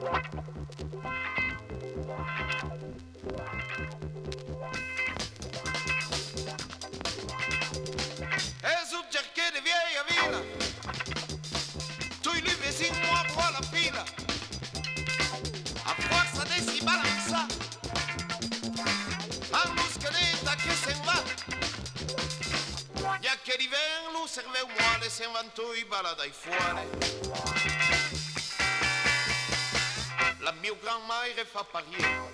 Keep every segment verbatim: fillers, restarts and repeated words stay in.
E sul cerché di vieia vila, tu lui vesi moi qua la fila, a forza di si balanza, a muscoletta che se va, già che rivengono serve un muale, se inventò i bala dai fuori. La mia grand-mère fa parier,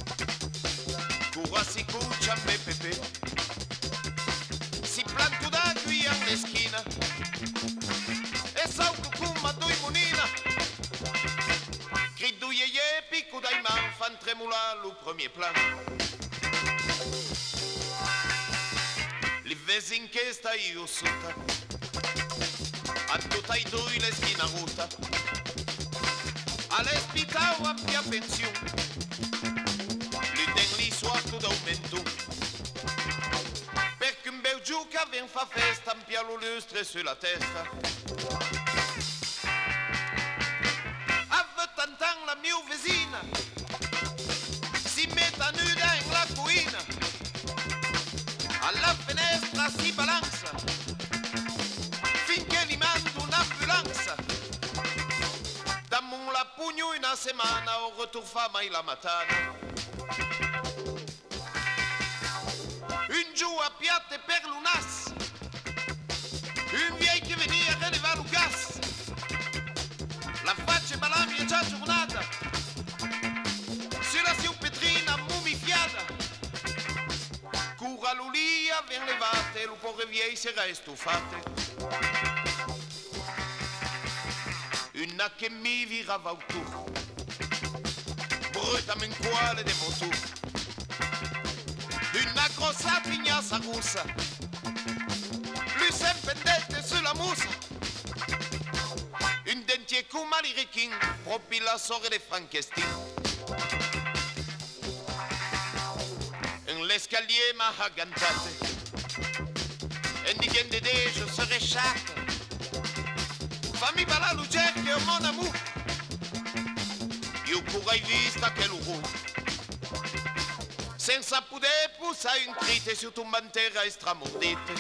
cura si cuccia me pepe, si planto da qui alle schina, e sauco come due monina, grido ye ye, picco dai man, fan tremolare lo premier plan. Li vesi in che sta io sotto, a tutta i due le schina rotta, all'espitao abbia pensione, li den li suato d'aumento, perché un bel giuca vien fa festa, un piano lustre sulla testa. Ave tantan la mia vesina, si mette nuda in la cuina, alla finestra si balanza, finché li mando un'ambulanza. Dammo la pugno una settimana, o ritorna mai la mattina. Un giù a piatte per l'unas, un vieil che veniva a relevare il gas, la faccia balami è già giornata, sulla sua petrina mumifiata, cura l'ulia ben levate, lo povero vieil si era stufate. Una che mi virava autour, brutamente quale de mon tour. Una grossa pignasse russa, lui s'empendette sulla musa. Un dentier come les requins, proprio la sorte de Frankenstein. Un l'escalier m'a aggantate, e di che de je serai chatte. Fammi ballare lo cerchio, mon amour. Io pure hai vista che l'uru, senza poter poussare un crite su un bandiera estramordite.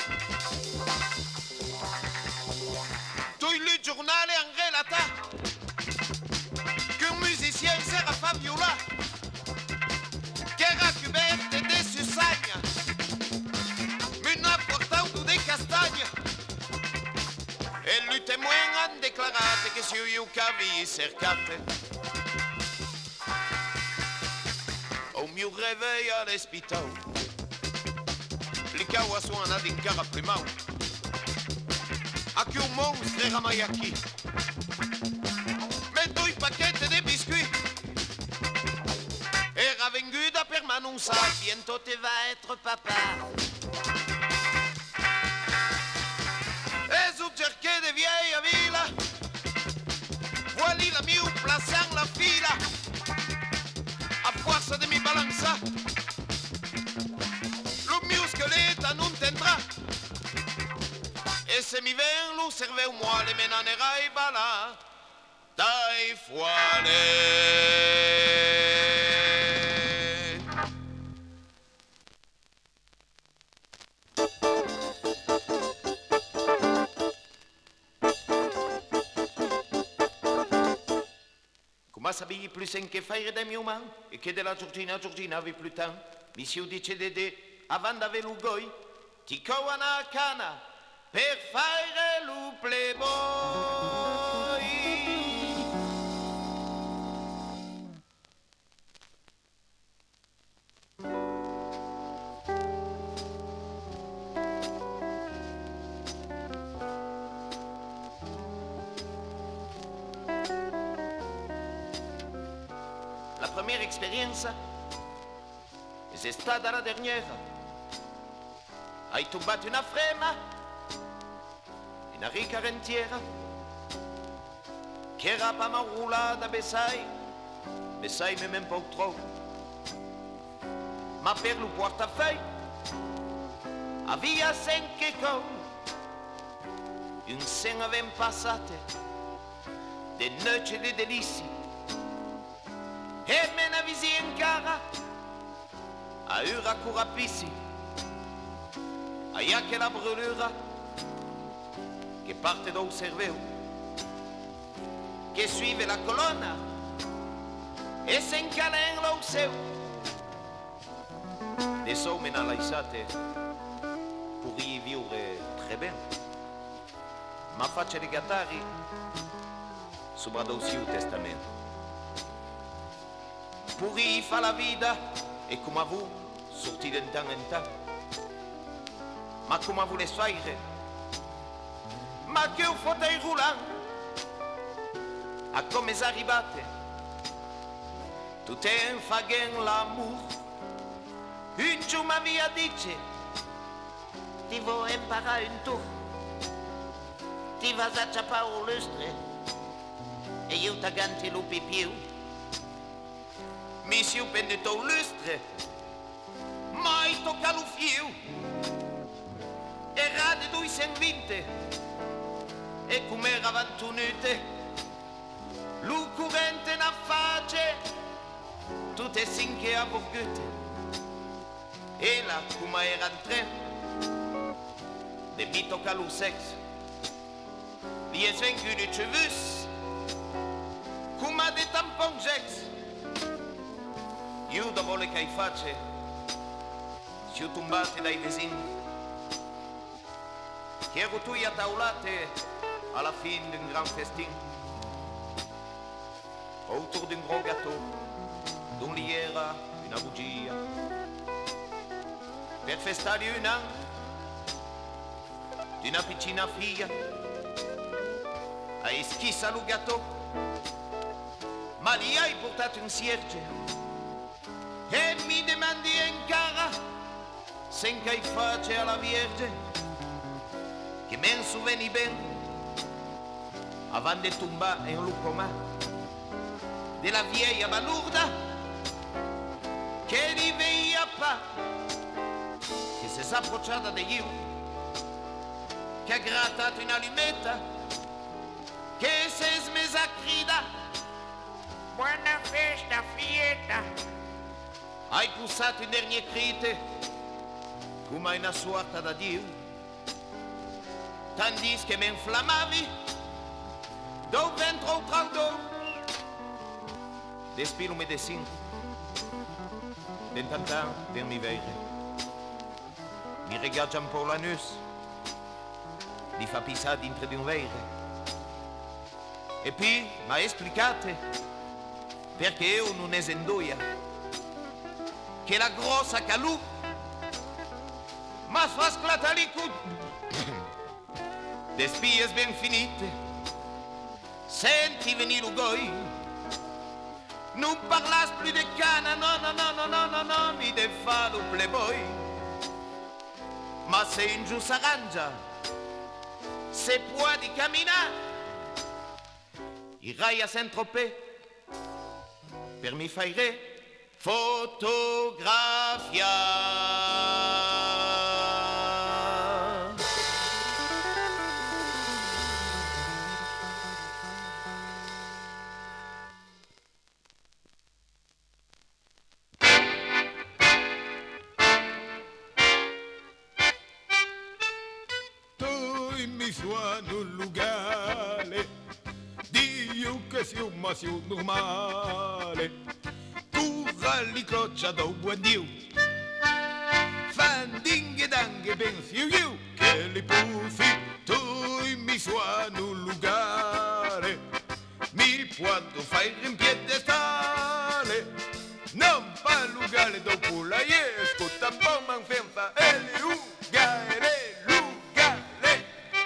Tu il giornale en relata che un musicien s'era fa viola, che era coperto di susagna, me n'ha portato di castagna. E lui témoin han declarate che se io cavi cercate. Au mio réveil all'espitao, li cau a suona d'incara primau, a che un monstre era mai aquí, me due pacchette di biscuit, era venguta per m'annonçar, bientôt te va être papa. E sul cerché de vieia vila, voili la mia place en la fila, a forza de mi balanza, lo mio squeletta non tendrà, e se mi ven lo serve un muale, me n'anerai bala dai fuale. Ma s'abille plus en che faire de mio man, e che della Giorgina Giorgina avevi più temps. Monsieur dice dede, avant d'avere l'ugoi, ti coana a cana, per fare lo playboy. La première expérience, c'est stata la dernière. Hai tombato una frema, una rica rentiera, che era pas mal roulada, besai, besai mais même pas trop. Ma per lo portafeuille, avia cinque con, un sen avem passate, de noci de delici, e me ne visi encara a ura curapissi, a che la brûlura che parte dal cervello, che suive la colonna e se incala in lo seu. Adesso me ne lasciate per vivere très bien, ma faccia di gattari sopra il suo testamento. Puri fa la vita e come voi sortite in tanto in tanto, ma come vous le fare? Ma che un fauteuil roulant, a come si arrivate? Tout è un fagin l'amour, un giorno mia dice, ti vuoi imparare un tour, ti vas a ciappare un lustre, e io ti ganti lupi più. Mi si ho penduto un lustre, mai tocca lo fio, era di duecentoventi, e come era ventunute, lo currente na face, tutte sinche a borghete, e là come era in tre, de mi tocca lo sex, li è svengu di cevus, come de tampon jex. Io dopo le che face, si ho tombate dai vicini, che ero tu a tavolate alla fine d'un gran festin, autour d'un gros gâteau, dove li era una bugia, per festare un anno d'una piccina figlia, hai schissa lo gâteau, ma gli hai portato un cierge, e mi domandi in cara, sen che face alla Vierge, che men souveni ben, avant de tomber in lucoma, della vieilla balurda, che li veia pa, che si è approcciata di io, che ha grattato una limetta, che si è smessa a grida, buona festa, fietta. Hai pussato in dernier crite, come una sorta da Dio, tandis che mi inflammavi, do ventro traldo, despilo medicine, d'intantant per mi veire, mi regaggia un po' l'anus, mi fa pissare dentro di un veire, e poi mi ha esplicato perché io non esendoia, che la grossa calù ma fa sclata li cud de spie ben finite, senti venire ugoi, non parlas più de cana, no no no no no no no ni de falo playboy, ma se in giù s'arrangia, se può di camminare, irai a Saint-Tropez per mi fare fotografia. Tu mi suono lugale, Dio che sia un masio normale, li croccia do buon Dio, fan dinghe danghe pensi io, che li puffi tu mi suono lugare, mi può fare in piedestale, non fa lugare dopo la iesco, tampon man fenfa, e lugare, lugare,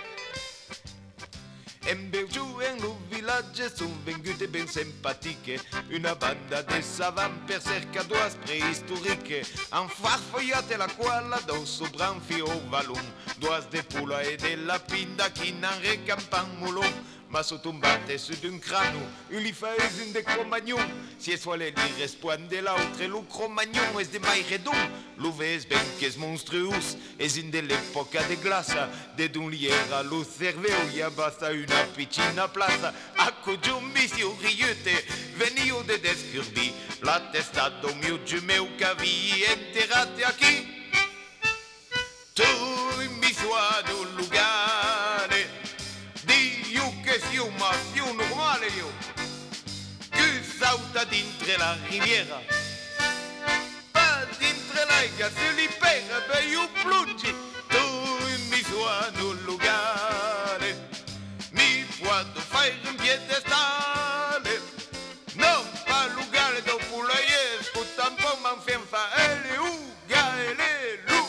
e beu giù in un villaggio sono venute ben simpatiche, una banda de savants per cercadoise préhistorique, en farfogliate la quale do sopra un fio valum, Doas de pula e della pinda chi non recampan mulon. Ma sottombate su d'un crano, un li fais un de cromagnon. Si es soale li responde l'autre, lo cromagnon es de mai redon. Lo ves ben que es monstruous, es in de l'epoca de glassa. De d'un liera lo cerveu, ya basta una piccina plaza. Acco giumbisio riute, venio de descurbi, la testa do mio gemeu cavi enterrate aquí. Tu mi suado lugare, che sia un massimo normale io, che salta dintre la riviera, pas dintre l'aiga, se li pega per io plungi, tu mi suono un lugare, mi può fare un piedestale, non fa lugare dopo la esco, tampoco man fa ele uga, ele lugare.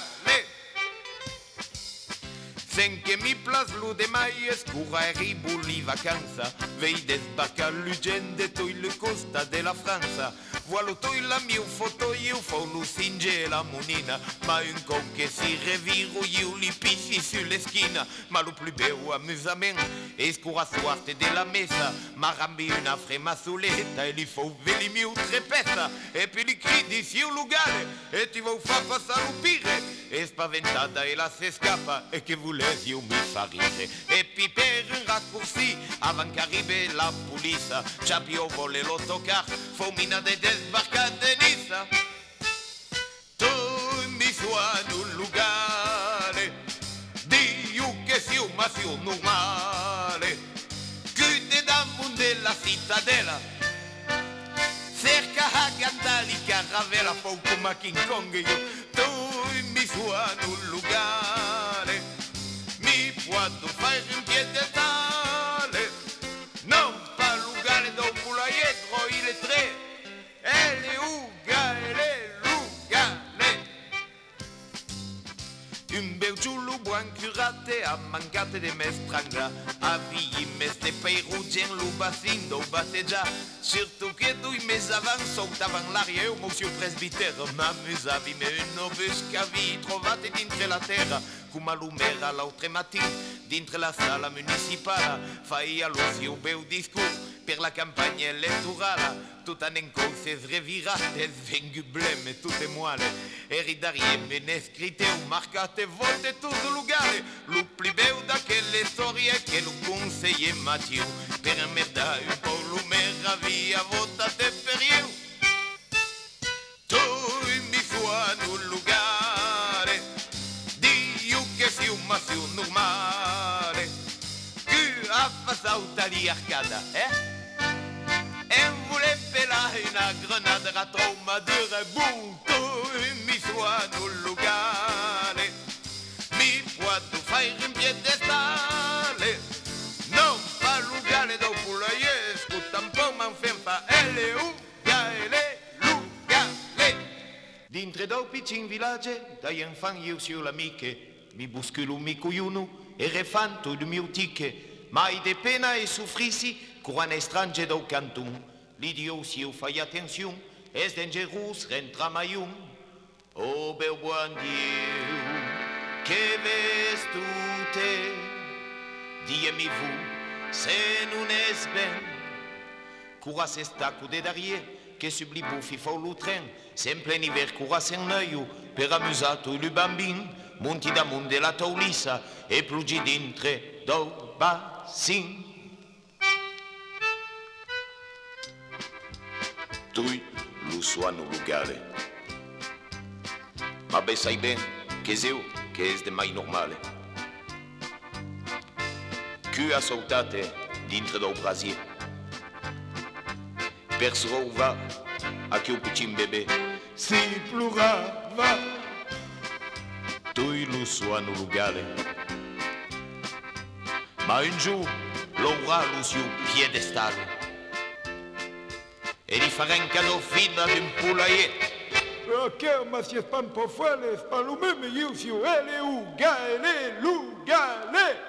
Sen che mi plaslu de mai escura e ribuli vacanza, vei desbarca l'ugende toi le costa della Franza. Voilà toi la mia foto, io fo lo singe la monina, ma un con che si reviro, io li pisci sulle schina. Ma lo più bello amusamento, escura suarte della messa, ma rambi una frema soletta e li fo veli mio trepessa. E poi li cridi sul lugare, e ti vo fa passare un pire. E spaventata e la se scappa, e che volesi io mi fa ridere. E poi per un raccourci, avant qu'arrive la police, Ciapio vole l'autocar, fomina de desbarcate Nissa. Tu mi suono un lugare, Dio che sia un massimo normale, che te da mondo della cittadella, cerca a cantare caravella, poco ma King Kong io. Tu mi suono un lugare, mi può fare un piedestale, non fa lugare dopo la dietro il tre, e le uga e le lugare. Un bel giullo buon curate a mancate de me strangla, a vigli meste pei ruggen lo bassin do batteggia, surtout che due mesi avant saltavan l'aria io monsieur presbitero, m'amusavi me un buscavi trovate dintre la terra, come l'umera l'altre mattina, dintre la sala municipale, fai all'osio bel discorso per la campagna elettorale. Tout en cose revirate, svengu bleme, tutte muale, e ridarie me ne scritte o marcate volte tutto lugare, lo più bello da quelle storie che lo consigliere Matteo, per merda un po' lo meraviglia votate per io. Tu mi suono un lugare, Dio che sia un massimo normale, che ha fatto tali arcada, eh? E vuole pelare una grenade a traumadure, boom, tu mi suono un lugare, mi può fare un piedestale, non fa lugare dopo la esco, tampoco man fa ele uga, ele lugare. Dintre do piccin village, da infan io sur l'amiche, mi busculo mi cuiuno e refanto il mio ticche, mai de pena e soffrissi, Curan estrange do cantum, l'idio si eu fai attenzion, es dangerous rentra maium. Oh bel buon Dieu, che ves tu te, diemi vous, se non es ben. Cura se stacco de darie, che subli buffi fau lo tren, sempre in iver cura sen noio, per amusato il bambin, monti da mon de la taulissa, e plugi dintre do bassin. Tu lo suono lugare, ma beh sai ben che io che è de mai normale, che a saltate dintre do brasier, per srova a che un piccin bebè si plurava. Tu lo suono lugare, ma un giorno l'avrà lo suo piedestale, e gli farà un cadeau fino ad un poulailler. Ok, ma si è pan po' fuele, spalume me io si ele uga, ele lugale.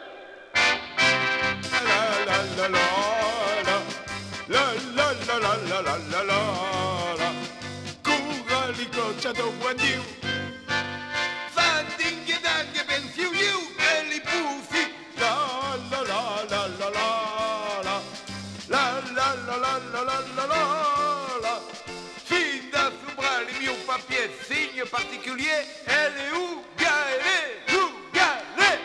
La la la la la, la la la la la la la la la. Cura li coccia do buon Dio, Va dinghe danghe ben fiu. signe particulier, elle est où, gars, elle est où, gars, elle est.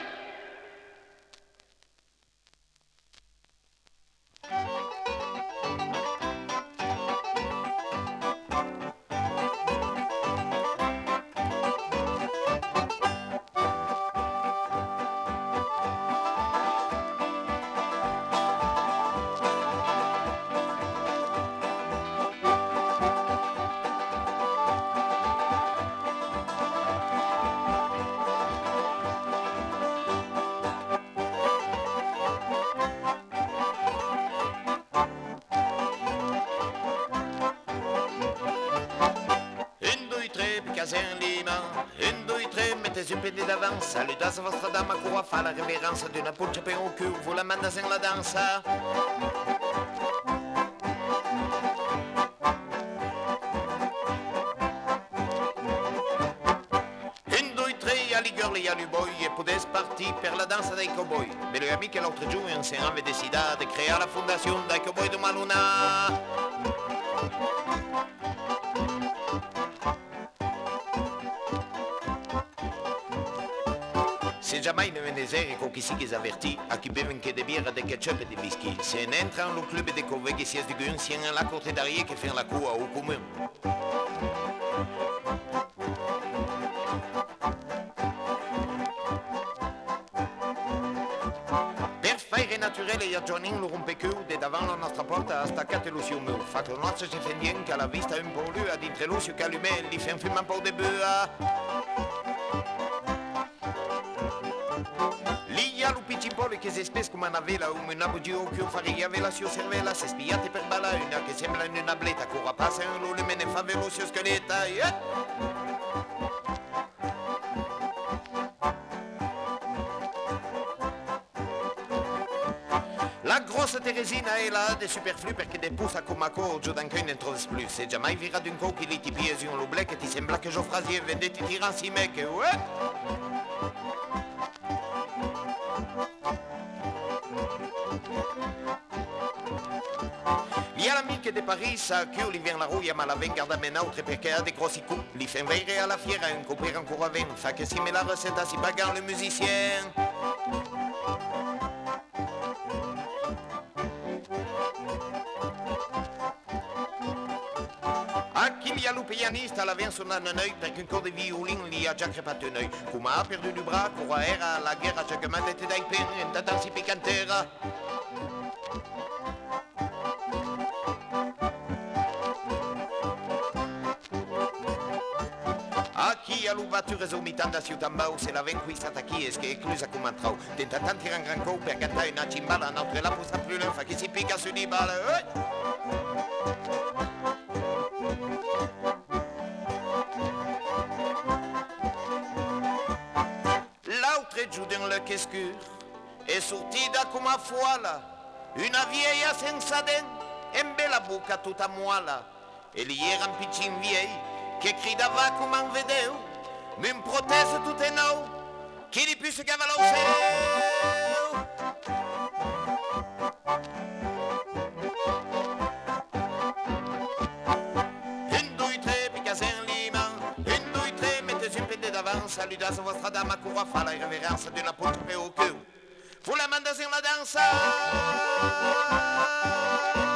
Un lima, un, due, tre, mettez un piede d'avance, salutate vostra dama qua fa la reverenza di una pulce per un cul, vous la mandate in la danza. Un, due, tre, y'a les girls, y'a les boys, e potete partir per la danza dei cowboy. Mais le ami che l'altro giorno insieme aveva deciso di creare la fondazione dei cowboy di Maluna. Se jamais ne venez con chi si che averti a chi beven che de birra, de ketchup e de whisky. Se entra en lo club de cove che si es de gun, si en la corte d'arie che fait la cour au commun. Per fare naturale e a Johnny lo rompecul de davant la nostra porta a staccate lo sul mur. Fa che nostra si fa bien che la vista un po' lui ad intre lo su calume li fa un film un po' de bua. Piccipole che si spes come una vela, una bugia o che faria vela sua cervella, se spiate per balla una che sembra una bleta, corra passa un lume me ne fa velo sua scaletta, yeah! La grosse Teresina è là de superflu perché de poussa come a corgio d'anche ne troves plus. Se jamais vira d'un co che li ti piesi un loblè che ti sembra che Geoffrasier vende ti tira si mec, ouais! Gli amici di Paris a che li vien la rouille ma la vengarda men autre perché ha des grossi coups. Li fait veire à la fiera un coupé encore avec. Fa che si met la recette si pagan le musicien. A chi gli ha lo pianista la vien suonando un œil perché un corps de violin li ha già crepato un œil. Come ha perdu du bras, corra era la guerra, c'è che mandate dai peni in tata si picantera. Chi a l'ouverture esormitante a Ciutambau se la venquistata chi è che è chiusa come un trau. Tenta tanti gran gran co per cantare una cimbala, un'altra la poussa più loin, fa che si picca su di balle. Eh? L'altre giù dans le cascure è sortita come a fuola, una vieilla senza denti e in bella bocca tutta muola. E lì era un piccin vieil che gridava come un vedeu, un protese tutto nou, chi di più si chiama lo seu. Un, due, tre, piccase in lima, un, due, tre, mettez un piede davanti, salutate vostra dama courra fa la reverenza di una poltre au cul. Vous la mandate in la danza.